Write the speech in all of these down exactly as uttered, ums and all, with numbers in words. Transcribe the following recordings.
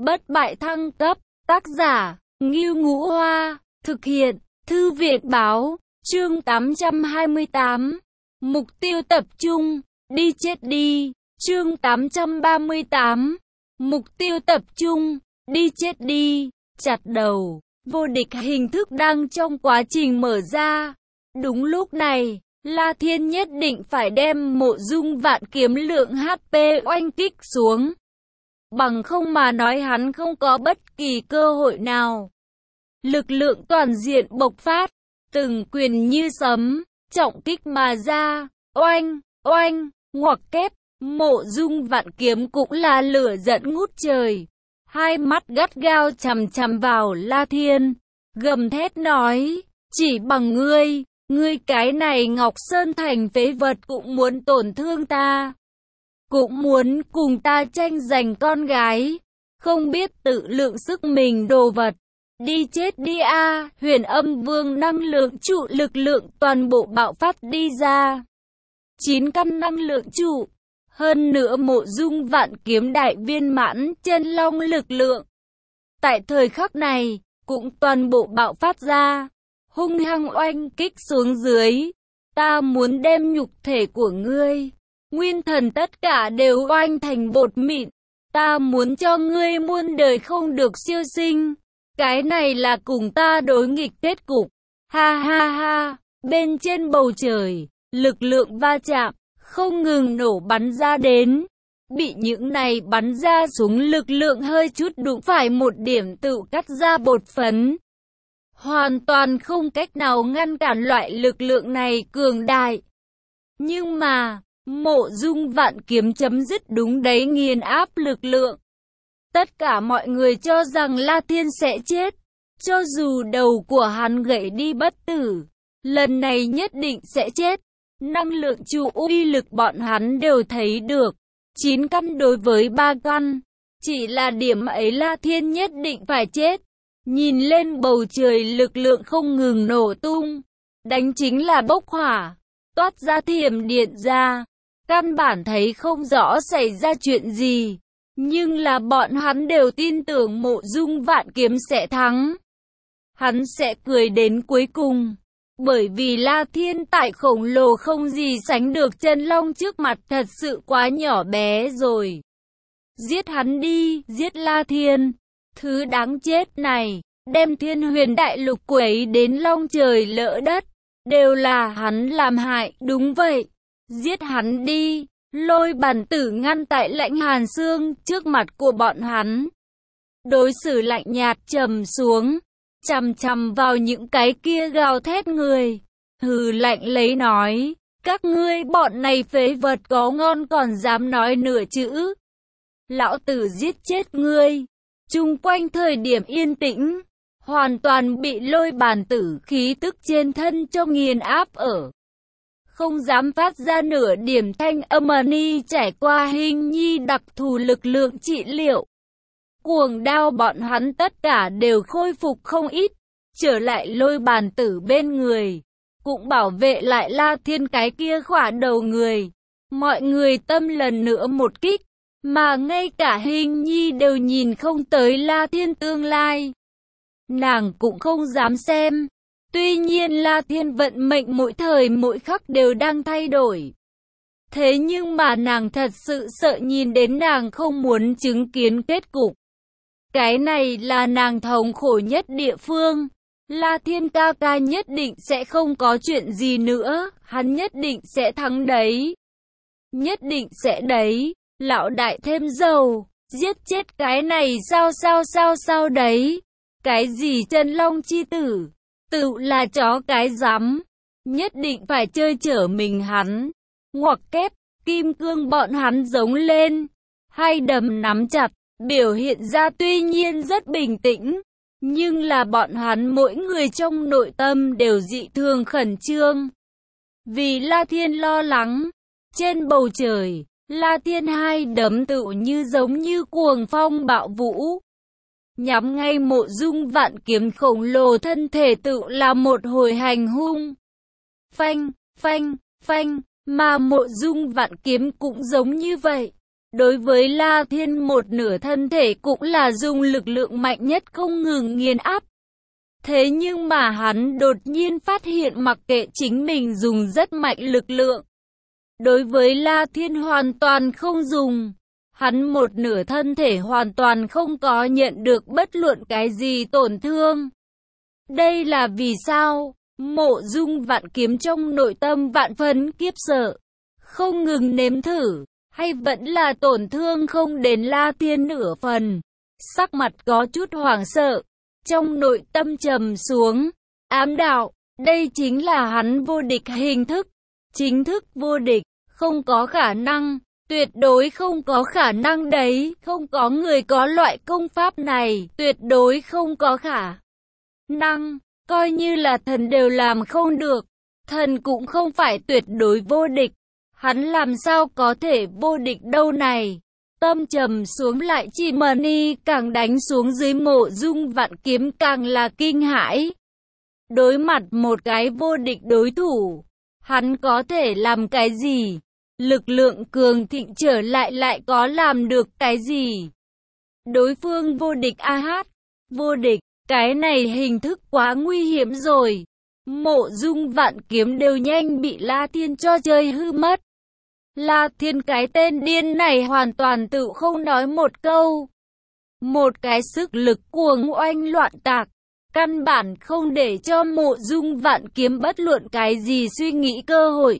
Bất bại thăng cấp, tác giả, Ngưu Ngũ Hoa, thực hiện, Thư viện Báo, chương tám trăm hai mươi tám, mục tiêu tập trung, đi chết đi, chương tám trăm ba mươi tám, mục tiêu tập trung, đi chết đi, chặt đầu, vô địch hình thức đang trong quá trình mở ra. Đúng lúc này, La Thiên nhất định phải đem Mộ Dung Vạn Kiếm lượng hát pê oanh kích xuống. Bằng không mà nói hắn không có bất kỳ cơ hội nào. Lực lượng toàn diện bộc phát, từng quyền như sấm, trọng kích mà ra, oanh, oanh, ngoặc kép, Mộ Dung Vạn Kiếm cũng là lửa giận ngút trời. Hai mắt gắt gao chằm chằm vào La Thiên, gầm thét nói, chỉ bằng ngươi, ngươi cái này Ngọc Sơn Thành phế vật cũng muốn tổn thương ta. Cũng muốn cùng ta tranh giành con gái, không biết tự lượng sức mình đồ vật. Đi chết đi a! À, Huyền Âm Vương năng lượng trụ lực lượng toàn bộ bạo phát đi ra. Chín căn năng lượng trụ, hơn nữa Mộ Dung Vạn Kiếm đại viên mãn chân long lực lượng. Tại thời khắc này, cũng toàn bộ bạo phát ra, hung hăng oanh kích xuống dưới. Ta muốn đem nhục thể của ngươi, nguyên thần tất cả đều oanh thành bột mịn. Ta muốn cho ngươi muôn đời không được siêu sinh. Cái này là cùng ta đối nghịch kết cục. Ha ha ha, bên trên bầu trời, lực lượng va chạm, không ngừng nổ bắn ra đến. Bị những này bắn ra súng lực lượng hơi chút đụng phải một điểm tự cắt ra bột phấn. Hoàn toàn không cách nào ngăn cản loại lực lượng này cường đại. Nhưng mà, Mộ Dung Vạn Kiếm chấm dứt đúng đấy nghiền áp lực lượng. Tất cả mọi người cho rằng La Thiên sẽ chết. Cho dù đầu của hắn gãy đi bất tử, lần này nhất định sẽ chết. Năng lượng trụ uy lực bọn hắn đều thấy được. Chín căn đối với ba căn. Chỉ là điểm ấy La Thiên nhất định phải chết. Nhìn lên bầu trời lực lượng không ngừng nổ tung. Đánh chính là bốc hỏa. Toát ra thiểm điện ra. Căn bản thấy không rõ xảy ra chuyện gì. Nhưng là bọn hắn đều tin tưởng Mộ Dung Vạn Kiếm sẽ thắng. Hắn sẽ cười đến cuối cùng. Bởi vì La Thiên tại khổng lồ không gì sánh được chân long trước mặt thật sự quá nhỏ bé rồi. Giết hắn đi, giết La Thiên. Thứ đáng chết này, đem Thiên Huyền Đại Lục quấy đến long trời lỡ đất. Đều là hắn làm hại, đúng vậy. Giết hắn đi. Lôi Bàn Tử ngăn tại Lãnh Hàn Xương trước mặt của bọn hắn. Đối xử lạnh nhạt trầm xuống, chằm chằm vào những cái kia gào thét người. Hừ lạnh lấy nói, các ngươi bọn này phế vật có ngon còn dám nói nửa chữ. Lão tử giết chết ngươi. Chung quanh thời điểm yên tĩnh, hoàn toàn bị Lôi Bàn Tử khí tức trên thân cho nghiền áp ở. Không dám phát ra nửa điểm thanh âm. Ni trải qua hình nhi đặc thù lực lượng trị liệu. Cuồng đao bọn hắn tất cả đều khôi phục không ít. Trở lại Lôi Bàn Tử bên người. Cũng bảo vệ lại La Thiên cái kia khỏa đầu người. Mọi người tâm lần nữa một kích. Mà ngay cả hình nhi đều nhìn không tới La Thiên tương lai. Nàng cũng không dám xem. Tuy nhiên La Thiên vận mệnh mỗi thời mỗi khắc đều đang thay đổi. Thế nhưng mà nàng thật sự sợ nhìn đến nàng không muốn chứng kiến kết cục. Cái này là nàng thống khổ nhất địa phương. La Thiên ca ca nhất định sẽ không có chuyện gì nữa. Hắn nhất định sẽ thắng đấy. Nhất định sẽ đấy. Lão đại thêm dầu. Giết chết cái này sao sao sao sao đấy. Cái gì chân long chi tử. Tự là chó cái rắm, nhất định phải chơi chở mình hắn. Ngoặc kép, kim cương bọn hắn giống lên, hai đấm nắm chặt, biểu hiện ra tuy nhiên rất bình tĩnh. Nhưng là bọn hắn mỗi người trong nội tâm đều dị thường khẩn trương. Vì La Thiên lo lắng, trên bầu trời, La Thiên hai đấm tựu như giống như cuồng phong bạo vũ. Nhắm ngay Mộ Dung Vạn Kiếm khổng lồ thân thể tự là một hồi hành hung. Phanh, phanh, phanh, mà Mộ Dung Vạn Kiếm cũng giống như vậy. Đối với La Thiên, một nửa thân thể cũng là dùng lực lượng mạnh nhất không ngừng nghiền áp. Thế nhưng mà hắn đột nhiên phát hiện mặc kệ chính mình dùng rất mạnh lực lượng, đối với La Thiên hoàn toàn không dùng. Hắn một nửa thân thể hoàn toàn không có nhận được bất luận cái gì tổn thương. Đây là vì sao? Mộ Dung Vạn Kiếm trong nội tâm vạn phấn kiếp sợ, không ngừng nếm thử, hay vẫn là tổn thương không đến La Thiên nửa phần. Sắc mặt có chút hoảng sợ, trong nội tâm trầm xuống, ám đạo, đây chính là hắn vô địch hình thức, chính thức vô địch, không có khả năng, tuyệt đối không có khả năng đấy, không có người có loại công pháp này, tuyệt đối không có khả năng, coi như là thần đều làm không được, thần cũng không phải tuyệt đối vô địch, hắn làm sao có thể vô địch đâu này. Tâm trầm xuống lại chỉ mờ ni càng đánh xuống dưới Mộ Dung Vạn Kiếm càng là kinh hãi. Đối mặt một cái vô địch đối thủ, hắn có thể làm cái gì? Lực lượng cường thịnh trở lại lại có làm được cái gì? Đối phương vô địch a hát, vô địch, cái này hình thức quá nguy hiểm rồi. Mộ Dung Vạn Kiếm đều nhanh bị La Thiên cho chơi hư mất. La Thiên cái tên điên này hoàn toàn tự không nói một câu. Một cái sức lực cuồng oanh loạn tạc, căn bản không để cho Mộ Dung Vạn Kiếm bất luận cái gì suy nghĩ cơ hội.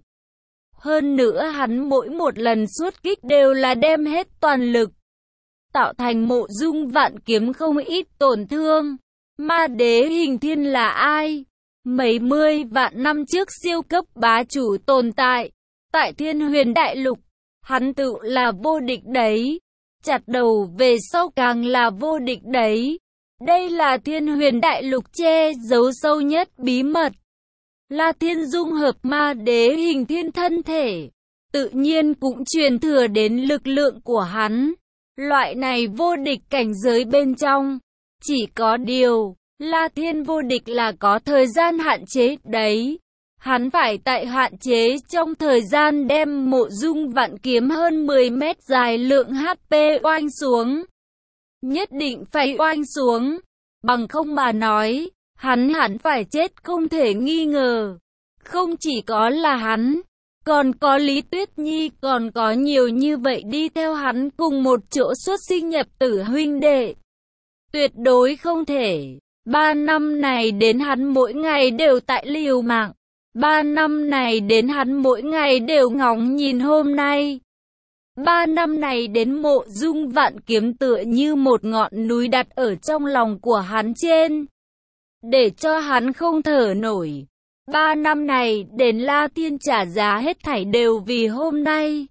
Hơn nữa hắn mỗi một lần xuất kích đều là đem hết toàn lực, tạo thành Mộ Dung Vạn Kiếm không ít tổn thương. Ma đế hình thiên là ai? Mấy mươi vạn năm trước siêu cấp bá chủ tồn tại. Tại Thiên Huyền Đại Lục, hắn tự là vô địch đấy. Chặt đầu về sau càng là vô địch đấy. Đây là Thiên Huyền Đại Lục che giấu sâu nhất bí mật. La Thiên dung hợp ma đế hình thiên thân thể, tự nhiên cũng truyền thừa đến lực lượng của hắn. Loại này vô địch cảnh giới bên trong, chỉ có điều, La Thiên vô địch là có thời gian hạn chế đấy. Hắn phải tại hạn chế trong thời gian đem Mộ Dung Vạn Kiếm hơn mười mét dài lượng hát pê oanh xuống. Nhất định phải oanh xuống, bằng không mà nói, hắn hẳn phải chết không thể nghi ngờ. Không chỉ có là hắn, còn có Lý Tuyết Nhi, còn có nhiều như vậy đi theo hắn cùng một chỗ xuất sinh nhập tử huynh đệ. Tuyệt đối không thể. Ba năm này đến hắn mỗi ngày đều tại liều mạng. Ba năm này đến hắn mỗi ngày đều ngóng nhìn hôm nay. Ba năm này đến Mộ Dung Vạn Kiếm tựa như một ngọn núi đặt ở trong lòng của hắn trên, để cho hắn không thở nổi. Ba năm này đến La Thiên trả giá hết thảy đều vì hôm nay.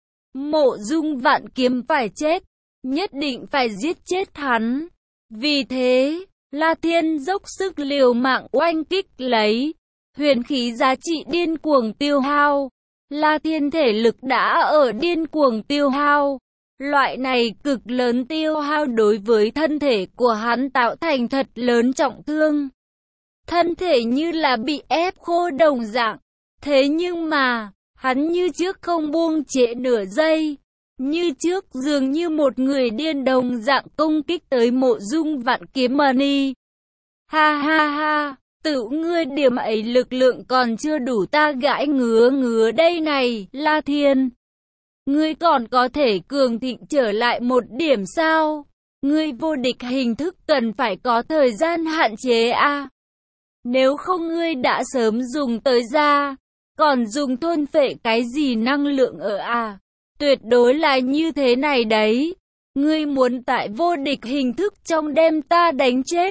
Mộ Dung Vạn Kiếm phải chết, nhất định phải giết chết hắn. Vì thế, La Thiên dốc sức liều mạng oanh kích lấy. Huyền khí giá trị điên cuồng tiêu hao. La Thiên thể lực đã ở điên cuồng tiêu hao. Loại này cực lớn tiêu hao đối với thân thể của hắn tạo thành thật lớn trọng thương. Thân thể như là bị ép khô đồng dạng. Thế nhưng mà, hắn như trước không buông trễ nửa giây. Như trước dường như một người điên đồng dạng công kích tới Mộ Dung Vạn Kiếm Money. Ha ha ha, tự ngươi điểm ấy lực lượng còn chưa đủ ta gãi ngứa ngứa đây này, La Thiên. Ngươi còn có thể cường thịnh trở lại một điểm sao? Ngươi vô địch hình thức cần phải có thời gian hạn chế à? Nếu không ngươi đã sớm dùng tới ra, còn dùng thôn phệ cái gì năng lượng ở à? Tuyệt đối là như thế này đấy. Ngươi muốn tại vô địch hình thức trong đem ta đánh chết.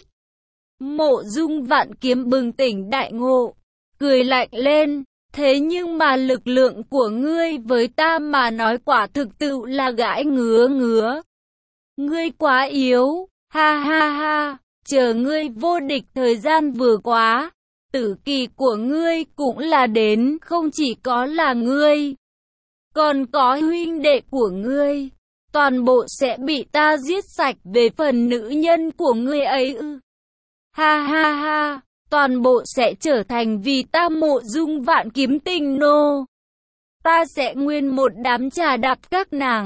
Mộ Dung Vạn Kiếm bừng tỉnh đại ngộ, cười lạnh lên. Thế nhưng mà lực lượng của ngươi với ta mà nói quả thực tự là gãi ngứa ngứa. Ngươi quá yếu, ha ha ha, chờ ngươi vô địch thời gian vừa quá, tử kỳ của ngươi cũng là đến, không chỉ có là ngươi, còn có huynh đệ của ngươi, toàn bộ sẽ bị ta giết sạch về phần nữ nhân của ngươi ấy ư. Ha ha ha, toàn bộ sẽ trở thành vì ta Mộ Dung Vạn Kiếm tình nô. Ta sẽ nguyên một đám trà đạp các nàng.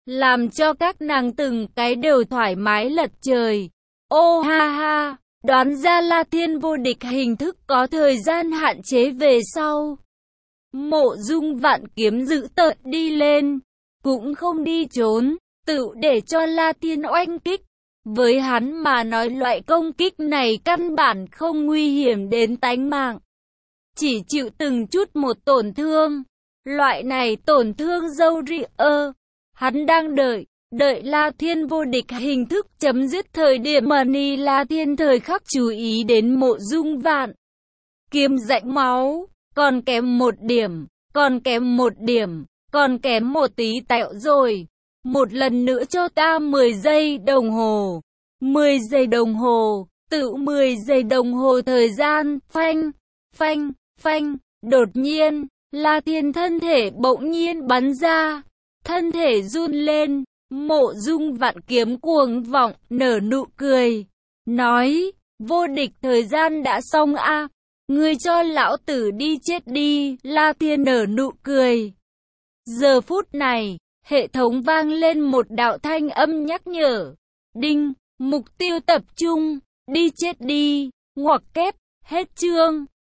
làm cho các nàng từng cái đều thoải mái lật trời. Ô ha ha, đoán ra La Thiên vô địch hình thức có thời gian hạn chế về sau. Mộ Dung Vạn Kiếm giữ tợn đi lên, cũng không đi trốn, tự để cho La Thiên oanh kích. Với hắn mà nói loại công kích này căn bản không nguy hiểm đến tánh mạng, chỉ chịu từng chút một tổn thương. Loại này tổn thương dâu rịa ơ, hắn đang đợi, đợi La Thiên vô địch hình thức chấm dứt thời điểm mà ni La Thiên thời khắc chú ý đến Mộ Dung Vạn Kiếm rãnh máu, còn kém một điểm, còn kém một điểm, còn kém một tí tẹo rồi. Một lần nữa cho ta mười giây đồng hồ, mười giây đồng hồ, tự mười giây đồng hồ thời gian, phanh, phanh, phanh, đột nhiên, La Thiên thân thể bỗng nhiên bắn ra, thân thể run lên, Mộ Dung Vạn Kiếm cuồng vọng, nở nụ cười, nói, vô địch thời gian đã xong a, à, ngươi cho lão tử đi chết đi, La Thiên nở nụ cười. Giờ phút này, hệ thống vang lên một đạo thanh âm nhắc nhở, đinh, mục tiêu tập trung, đi chết đi, ngoặc kép, hết chương.